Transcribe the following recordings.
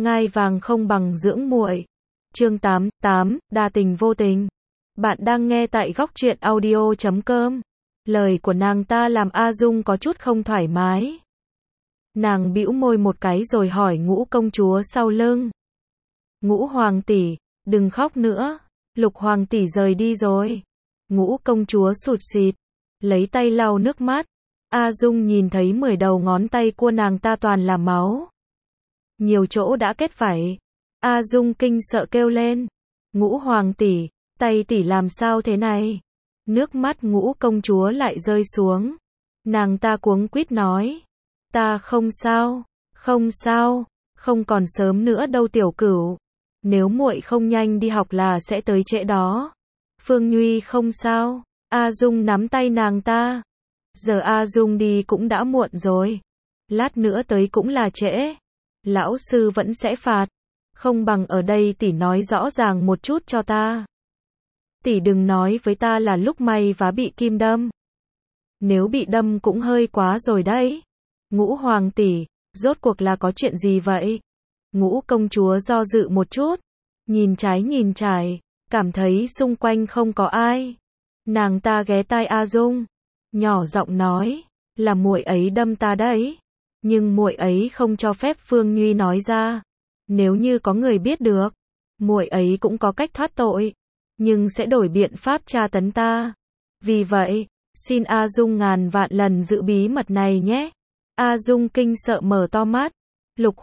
Ngai vàng không bằng dưỡng muội. Chương 88, đa tình vô tình. Bạn đang nghe tại góc truyện audio.com. Lời của nàng ta làm A Dung có chút không thoải mái. Nàng bĩu môi một cái rồi hỏi Ngũ công chúa sau lưng. Ngũ hoàng tỷ, đừng khóc nữa. Lục hoàng tỷ rời đi rồi. Ngũ công chúa sụt sịt, lấy tay lau nước mắt. A Dung nhìn thấy 10 đầu ngón tay của nàng ta toàn là máu. Nhiều chỗ đã kết vảy. A Dung kinh sợ kêu lên. Ngũ hoàng tỷ, tay tỷ làm sao thế này? Nước mắt Ngũ công chúa lại rơi xuống. Nàng ta cuống quýt nói. Ta không sao, không sao, không còn sớm nữa đâu tiểu cửu. Nếu muội không nhanh đi học là sẽ tới trễ đó. Phương Nhuy không sao. A Dung nắm tay nàng ta. Giờ A Dung đi cũng đã muộn rồi. Lát nữa tới cũng là trễ. Lão sư vẫn sẽ phạt. Không bằng ở đây tỷ nói rõ ràng một chút cho ta. Tỷ đừng nói với ta là lúc may vá bị kim đâm. Nếu bị đâm cũng hơi quá rồi đấy. Ngũ hoàng tỷ, rốt cuộc là có chuyện gì vậy? Ngũ công chúa do dự một chút. Nhìn trái nhìn trải, cảm thấy xung quanh không có ai. Nàng ta ghé tai A Dung, nhỏ giọng nói, là muội ấy đâm ta đấy. Nhưng muội ấy không cho phép Phương Nhuy nói ra. Nếu như có người biết được, muội ấy cũng có cách thoát tội, nhưng sẽ đổi biện pháp tra tấn ta. Vì vậy, xin A Dung ngàn vạn lần giữ bí mật này nhé. A Dung kinh sợ mở to mắt. Lục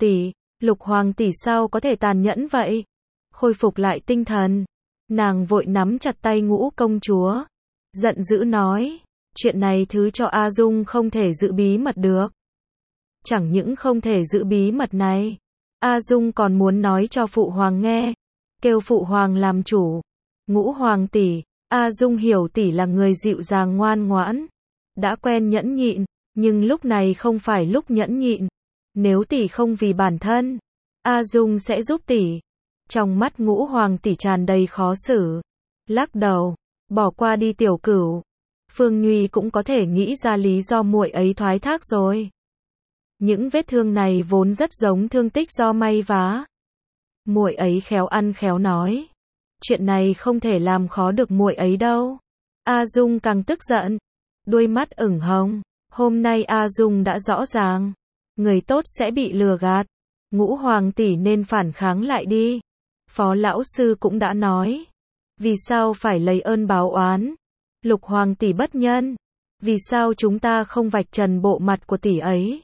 hoàng tỷ sao có thể tàn nhẫn vậy? Khôi phục lại tinh thần, nàng vội nắm chặt tay Ngũ công chúa, giận dữ nói, chuyện này thứ cho A Dung không thể giữ bí mật được. Chẳng những không thể giữ bí mật này, A Dung còn muốn nói cho phụ hoàng nghe, kêu phụ hoàng làm chủ. Ngũ hoàng tỷ, A Dung hiểu tỷ là người dịu dàng ngoan ngoãn, đã quen nhẫn nhịn, nhưng lúc này không phải lúc nhẫn nhịn. Nếu tỷ không vì bản thân, A Dung sẽ giúp tỷ. Trong mắt Ngũ hoàng tỷ tràn đầy khó xử, lắc đầu, bỏ qua đi tiểu cửu. Phương Nhuy cũng có thể nghĩ ra lý do muội ấy thoái thác rồi. Những vết thương này vốn rất giống thương tích do may vá. Muội ấy khéo ăn khéo nói, chuyện này không thể làm khó được muội ấy đâu. A Dung càng tức giận, đôi mắt ửng hồng. Hôm nay A Dung đã rõ ràng, người tốt sẽ bị lừa gạt. Ngũ hoàng tỷ nên phản kháng lại đi. Phó lão sư cũng đã nói, vì sao phải lấy ơn báo oán? Lục hoàng tỷ bất nhân, vì sao chúng ta không vạch trần bộ mặt của tỷ ấy?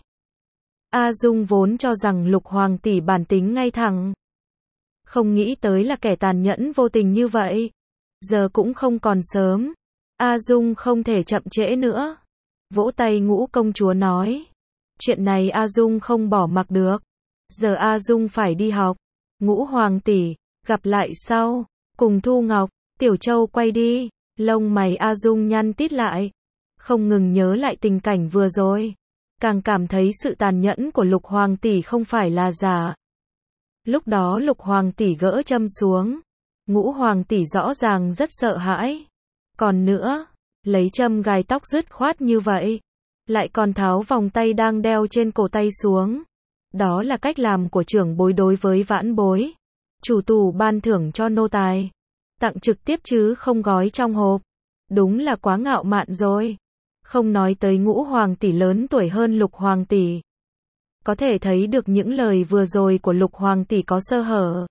A Dung vốn cho rằng Lục hoàng tỷ bản tính ngay thẳng, không nghĩ tới là kẻ tàn nhẫn vô tình như vậy. Giờ cũng không còn sớm, A Dung không thể chậm trễ nữa. Vỗ tay Ngũ công chúa nói, chuyện này A Dung không bỏ mặc được. Giờ A Dung phải đi học. Ngũ hoàng tỷ, gặp lại sau. Cùng Thu Ngọc, Tiểu Châu quay đi. Lông mày A Dung nhăn tít lại, không ngừng nhớ lại tình cảnh vừa rồi, càng cảm thấy sự tàn nhẫn của Lục hoàng tỷ không phải là giả. Lúc đó Lục hoàng tỷ gỡ châm xuống, Ngũ hoàng tỷ rõ ràng rất sợ hãi. Còn nữa, lấy châm gài tóc dứt khoát như vậy, lại còn tháo vòng tay đang đeo trên cổ tay xuống. Đó là cách làm của trưởng bối đối với vãn bối. Chủ tù ban thưởng cho nô tài, tặng trực tiếp chứ không gói trong hộp. Đúng là quá ngạo mạn rồi. Không nói tới Ngũ hoàng tỷ lớn tuổi hơn Lục hoàng tỷ. Có thể thấy được những lời vừa rồi của Lục hoàng tỷ có sơ hở.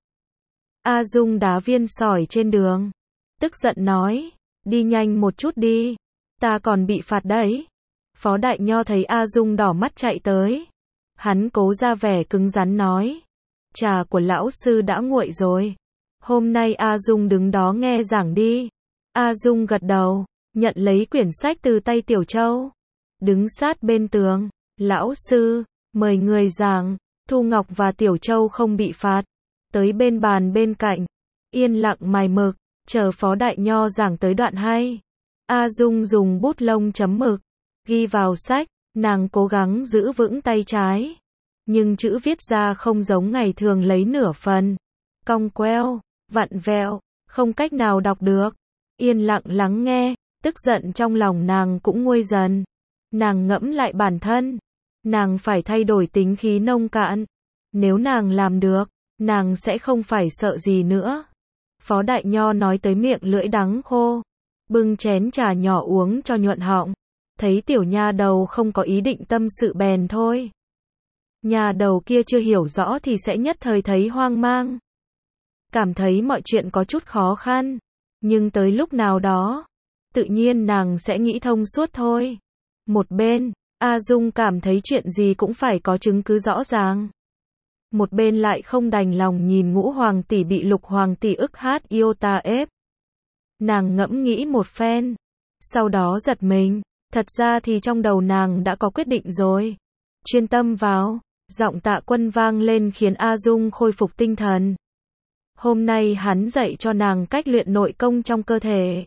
A Dung đá viên sỏi trên đường, tức giận nói, đi nhanh một chút đi, ta còn bị phạt đấy. Phó Đại Nho thấy A Dung đỏ mắt chạy tới, hắn cố ra vẻ cứng rắn nói, trà của lão sư đã nguội rồi, hôm nay A Dung đứng đó nghe giảng đi. A Dung gật đầu, nhận lấy quyển sách từ tay Tiểu Châu, đứng sát bên tường. Lão sư, mời người giảng. Thu Ngọc và Tiểu Châu không bị phạt, tới bên bàn bên cạnh, yên lặng mài mực, chờ Phó Đại Nho giảng tới đoạn hay. A Dung dùng bút lông chấm mực, ghi vào sách, nàng cố gắng giữ vững tay trái, nhưng chữ viết ra không giống ngày thường lấy nửa phần, cong queo, vặn vẹo, không cách nào đọc được. Yên lặng lắng nghe, tức giận trong lòng nàng cũng nguôi dần. Nàng ngẫm lại bản thân, nàng phải thay đổi tính khí nông cạn, Nếu nàng làm được, nàng sẽ không phải sợ gì nữa. Phó Đại Nho nói tới miệng lưỡi đắng khô, bưng chén trà nhỏ uống cho nhuận họng. Thấy tiểu nha đầu không có ý định tâm sự bèn thôi. Nhà đầu kia chưa hiểu rõ thì sẽ nhất thời thấy hoang mang. Cảm thấy mọi chuyện có chút khó khăn. Nhưng tới lúc nào đó, tự nhiên nàng sẽ nghĩ thông suốt thôi. Một bên, A Dung cảm thấy chuyện gì cũng phải có chứng cứ rõ ràng. Một bên lại không đành lòng nhìn Ngũ Hoàng tỷ bị Lục Hoàng tỷ ức hát iota ép. Nàng ngẫm nghĩ một phen. Sau đó giật mình. Thật ra thì trong đầu nàng đã có quyết định rồi. Chuyên tâm vào. Giọng Tạ Quân vang lên khiến A Dung khôi phục tinh thần. Hôm nay hắn dạy cho nàng cách luyện nội công trong cơ thể.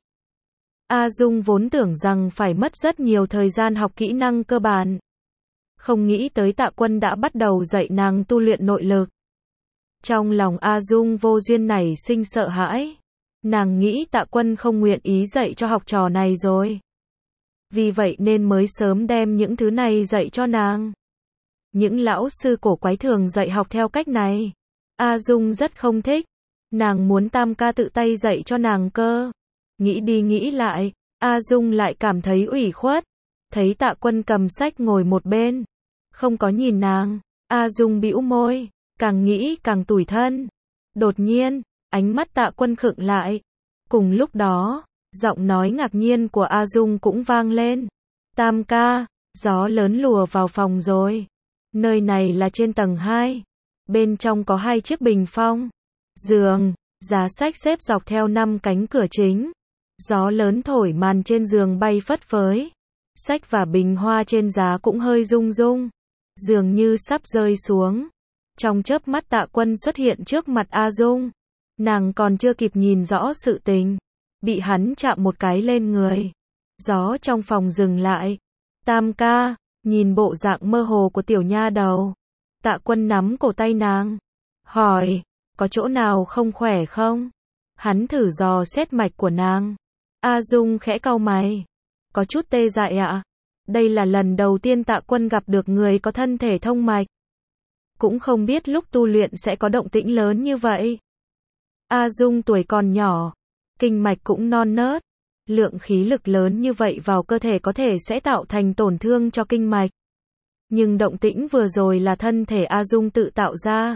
A Dung vốn tưởng rằng phải mất rất nhiều thời gian học kỹ năng cơ bản. Không nghĩ tới Tạ Quân đã bắt đầu dạy nàng tu luyện nội lực. Trong lòng A Dung vô duyên nảy sinh sợ hãi. Nàng nghĩ Tạ Quân không nguyện ý dạy cho học trò này rồi. Vì vậy nên mới sớm đem những thứ này dạy cho nàng. Những lão sư cổ quái thường dạy học theo cách này. A Dung rất không thích. Nàng muốn Tam ca tự tay dạy cho nàng cơ. Nghĩ đi nghĩ lại, A Dung lại cảm thấy ủy khuất. Thấy Tạ Quân cầm sách ngồi một bên, không có nhìn nàng. A Dung bĩu môi, càng nghĩ càng tủi thân. Đột nhiên, ánh mắt Tạ Quân khựng lại. Cùng lúc đó, giọng nói ngạc nhiên của A Dung cũng vang lên. Tam ca, gió lớn lùa vào phòng rồi. Nơi này là trên tầng 2. Bên trong có 2 chiếc bình phong, giường, giá sách xếp dọc theo 5 cánh cửa chính. Gió lớn thổi màn trên giường bay phất phới. Sách và bình hoa trên giá cũng hơi rung rung, dường như sắp rơi xuống. Trong chớp mắt Tạ Quân xuất hiện trước mặt A Dung. Nàng còn chưa kịp nhìn rõ sự tình, bị hắn chạm một cái lên người. Gió trong phòng dừng lại. Tam ca, nhìn bộ dạng mơ hồ của tiểu nha đầu. Tạ Quân nắm cổ tay nàng, hỏi, có chỗ nào không khỏe không? Hắn thử dò xét mạch của nàng. A Dung khẽ cau mày. Có chút tê dại ạ. Đây là lần đầu tiên Tạ Quân gặp được người có thân thể thông mạch. Cũng không biết lúc tu luyện sẽ có động tĩnh lớn như vậy. A Dung tuổi còn nhỏ, kinh mạch cũng non nớt. Lượng khí lực lớn như vậy vào cơ thể có thể sẽ tạo thành tổn thương cho kinh mạch. Nhưng động tĩnh vừa rồi là thân thể A Dung tự tạo ra.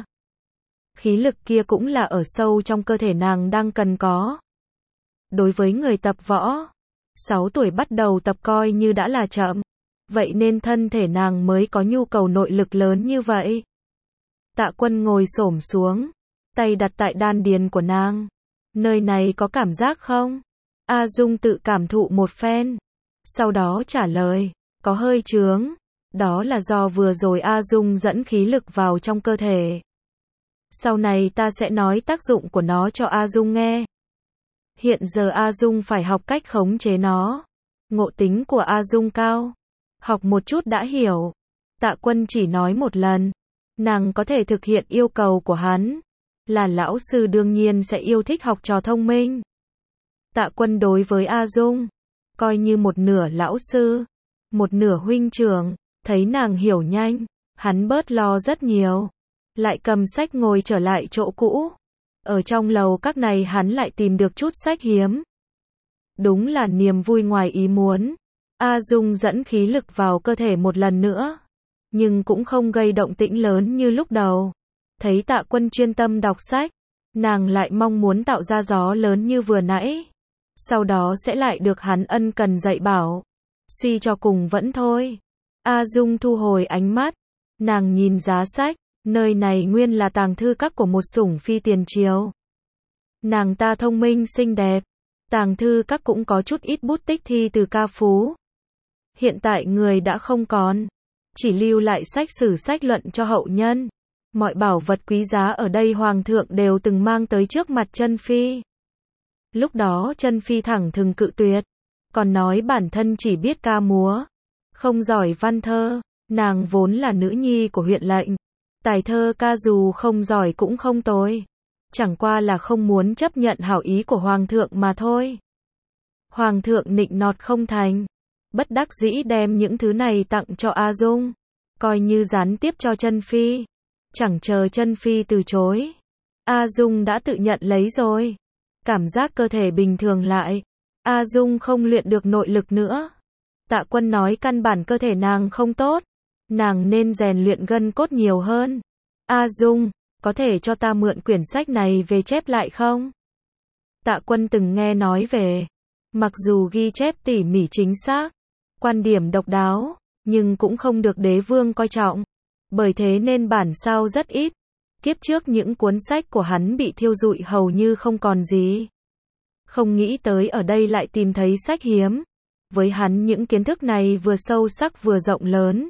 Khí lực kia cũng là ở sâu trong cơ thể nàng đang cần có. Đối với người tập võ, 6 tuổi bắt đầu tập coi như đã là chậm. Vậy nên thân thể nàng mới có nhu cầu nội lực lớn như vậy. Tạ Quân ngồi xổm xuống, tay đặt tại đan điền của nàng. Nơi này có cảm giác không? A Dung tự cảm thụ một phen. Sau đó trả lời, có hơi chướng. Đó là do vừa rồi A Dung dẫn khí lực vào trong cơ thể. Sau này ta sẽ nói tác dụng của nó cho A Dung nghe. Hiện giờ A Dung phải học cách khống chế nó. Ngộ tính của A Dung cao. Học một chút đã hiểu. Tạ Quân chỉ nói một lần. Nàng có thể thực hiện yêu cầu của hắn. Là lão sư đương nhiên sẽ yêu thích học trò thông minh. Tạ Quân đối với A Dung, coi như một nửa lão sư, một nửa huynh trưởng. Thấy nàng hiểu nhanh, hắn bớt lo rất nhiều. Lại cầm sách ngồi trở lại chỗ cũ. Ở trong lầu các này hắn lại tìm được chút sách hiếm. Đúng là niềm vui ngoài ý muốn. A Dung dẫn khí lực vào cơ thể một lần nữa. Nhưng cũng không gây động tĩnh lớn như lúc đầu. Thấy Tạ Quân chuyên tâm đọc sách, nàng lại mong muốn tạo ra gió lớn như vừa nãy. Sau đó sẽ lại được hắn ân cần dạy bảo. Suy cho cùng vẫn thôi. A Dung thu hồi ánh mắt. Nàng nhìn giá sách. Nơi này nguyên là tàng thư các của một sủng phi tiền triều. Nàng ta thông minh xinh đẹp. Tàng thư các cũng có chút ít bút tích thi từ ca phú. Hiện tại người đã không còn. Chỉ lưu lại sách sử sách luận cho hậu nhân. Mọi bảo vật quý giá ở đây hoàng thượng đều từng mang tới trước mặt Chân Phi. Lúc đó Chân Phi thẳng thừng cự tuyệt. Còn nói bản thân chỉ biết ca múa. Không giỏi văn thơ. Nàng vốn là nữ nhi của huyện lệnh. Tài thơ ca dù không giỏi cũng không tồi. Chẳng qua là không muốn chấp nhận hảo ý của hoàng thượng mà thôi. Hoàng thượng nịnh nọt không thành. Bất đắc dĩ đem những thứ này tặng cho A Dung. Coi như gián tiếp cho Chân Phi. Chẳng chờ Chân Phi từ chối, A Dung đã tự nhận lấy rồi. Cảm giác cơ thể bình thường lại, A Dung không luyện được nội lực nữa. Tạ Quân nói căn bản cơ thể nàng không tốt, nàng nên rèn luyện gân cốt nhiều hơn. A Dung, có thể cho ta mượn quyển sách này về chép lại không? Tạ Quân từng nghe nói về, mặc dù ghi chép tỉ mỉ chính xác, quan điểm độc đáo, nhưng cũng không được đế vương coi trọng. Bởi thế nên bản sao rất ít. Kiếp trước những cuốn sách của hắn bị thiêu rụi hầu như không còn gì. Không nghĩ tới ở đây lại tìm thấy sách hiếm. Với hắn những kiến thức này vừa sâu sắc vừa rộng lớn,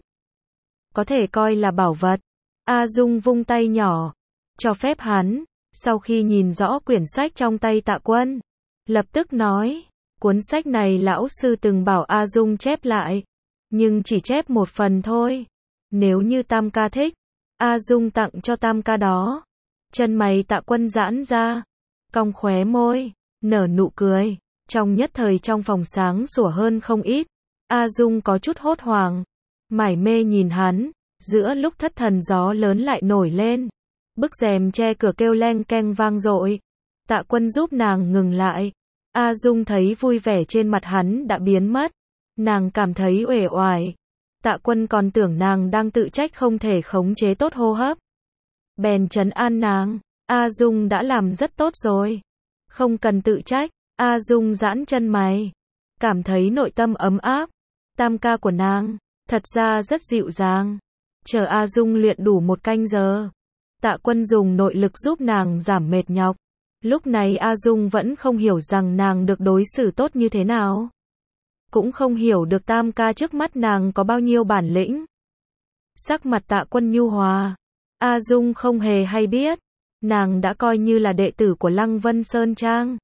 có thể coi là bảo vật. A Dung vung tay nhỏ, cho phép hắn. Sau khi nhìn rõ quyển sách trong tay Tạ Quân, lập tức nói, cuốn sách này lão sư từng bảo A Dung chép lại, nhưng chỉ chép một phần thôi. Nếu như Tam ca thích, A Dung tặng cho Tam ca đó. Chân mày Tạ Quân giãn ra, cong khóe môi, nở nụ cười. Trong nhất thời trong phòng sáng sủa hơn không ít. A Dung có chút hốt hoảng, mải mê nhìn hắn. Giữa lúc thất thần gió lớn lại nổi lên, bức rèm che cửa kêu leng keng vang dội. Tạ Quân giúp nàng ngừng lại. A Dung thấy vui vẻ trên mặt hắn đã biến mất, nàng cảm thấy uể oải. Tạ Quân còn tưởng nàng đang tự trách không thể khống chế tốt hô hấp, bèn trấn an nàng, A Dung đã làm rất tốt rồi, không cần tự trách. A Dung giãn chân mày, cảm thấy nội tâm ấm áp. Tam ca của nàng thật ra rất dịu dàng. Chờ A Dung luyện đủ 1 canh giờ, Tạ Quân dùng nội lực giúp nàng giảm mệt nhọc. Lúc này A Dung vẫn không hiểu rằng nàng được đối xử tốt như thế nào, cũng không hiểu được Tam ca trước mắt nàng có bao nhiêu bản lĩnh. Sắc mặt Tạ Quân nhu hòa, A Dung không hề hay biết, nàng đã coi như là đệ tử của Lăng Vân Sơn Trang.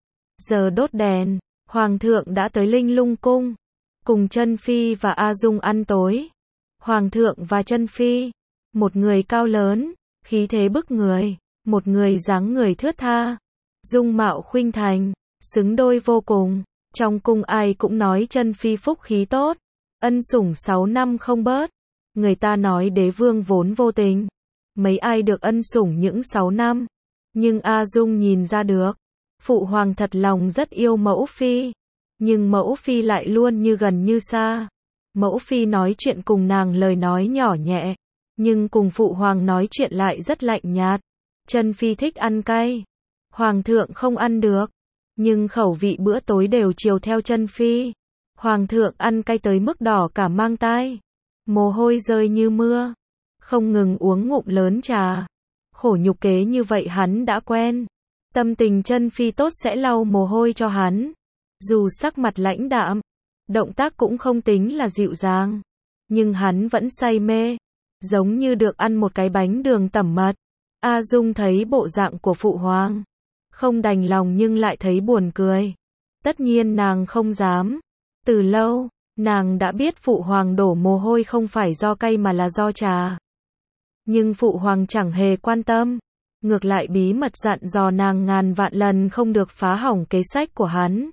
Giờ đốt đèn, Hoàng thượng đã tới Linh Lung Cung, cùng Chân Phi và A Dung ăn tối. Hoàng thượng và Chân Phi, một người cao lớn, khí thế bức người, một người dáng người thướt tha, dung mạo khuynh thành, xứng đôi vô cùng. Trong cung ai cũng nói Chân Phi phúc khí tốt, ân sủng 6 năm không bớt. Người ta nói đế vương vốn vô tình, mấy ai được ân sủng những 6 năm. Nhưng A Dung nhìn ra được, phụ hoàng thật lòng rất yêu mẫu phi, nhưng mẫu phi lại luôn như gần như xa. Mẫu phi nói chuyện cùng nàng lời nói nhỏ nhẹ, nhưng cùng phụ hoàng nói chuyện lại rất lạnh nhạt. Chân Phi thích ăn cay, hoàng thượng không ăn được, nhưng khẩu vị bữa tối đều chiều theo Chân Phi. Hoàng thượng ăn cay tới mức đỏ cả mang tai, mồ hôi rơi như mưa, không ngừng uống ngụm lớn trà. Khổ nhục kế như vậy hắn đã quen. Tâm tình Chân Phi tốt sẽ lau mồ hôi cho hắn. Dù sắc mặt lãnh đạm, động tác cũng không tính là dịu dàng, nhưng hắn vẫn say mê, giống như được ăn một cái bánh đường tẩm mật. A Dung thấy bộ dạng của phụ hoàng, không đành lòng nhưng lại thấy buồn cười. Tất nhiên nàng không dám. Từ lâu, nàng đã biết phụ hoàng đổ mồ hôi không phải do cay mà là do trà. Nhưng phụ hoàng chẳng hề quan tâm, ngược lại bí mật dặn dò nàng ngàn vạn lần không được phá hỏng kế sách của hắn.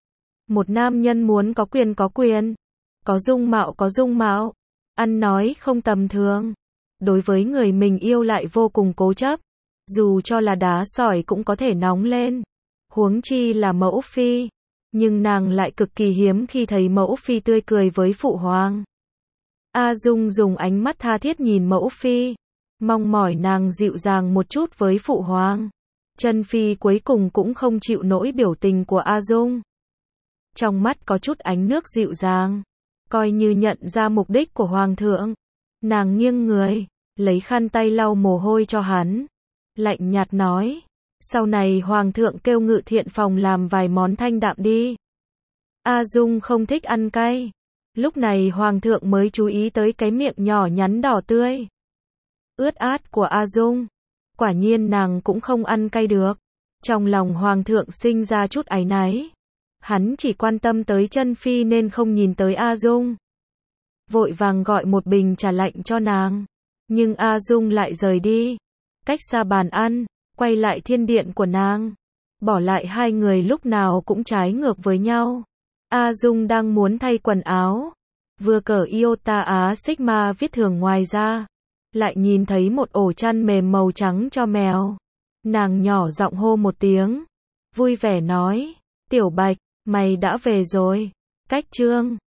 Một nam nhân muốn có quyền, có dung mạo, ăn nói không tầm thường. Đối với người mình yêu lại vô cùng cố chấp, dù cho là đá sỏi cũng có thể nóng lên. Huống chi là mẫu phi, nhưng nàng lại cực kỳ hiếm khi thấy mẫu phi tươi cười với phụ hoàng. A Dung dùng ánh mắt tha thiết nhìn mẫu phi, mong mỏi nàng dịu dàng một chút với phụ hoàng. Chân Phi cuối cùng cũng không chịu nổi biểu tình của A Dung. Trong mắt có chút ánh nước dịu dàng, coi như nhận ra mục đích của hoàng thượng. Nàng nghiêng người, lấy khăn tay lau mồ hôi cho hắn, lạnh nhạt nói, sau này hoàng thượng kêu Ngự Thiện phòng làm vài món thanh đạm đi. A Dung không thích ăn cay. Lúc này hoàng thượng mới chú ý tới cái miệng nhỏ nhắn đỏ tươi, ướt át của A Dung. Quả nhiên nàng cũng không ăn cay được. Trong lòng hoàng thượng sinh ra chút áy náy. Hắn chỉ quan tâm tới Chân Phi nên không nhìn tới A Dung. Vội vàng gọi một bình trà lạnh cho nàng. Nhưng A Dung lại rời đi, cách xa bàn ăn, quay lại thiên điện của nàng. Bỏ lại hai người lúc nào cũng trái ngược với nhau. A Dung đang muốn thay quần áo, vừa cởi Iota Á Sigma viết thường ngoài ra, lại nhìn thấy một ổ chăn mềm màu trắng cho mèo. Nàng nhỏ giọng hô một tiếng, vui vẻ nói, Tiểu Bạch, mày đã về rồi. Cách chương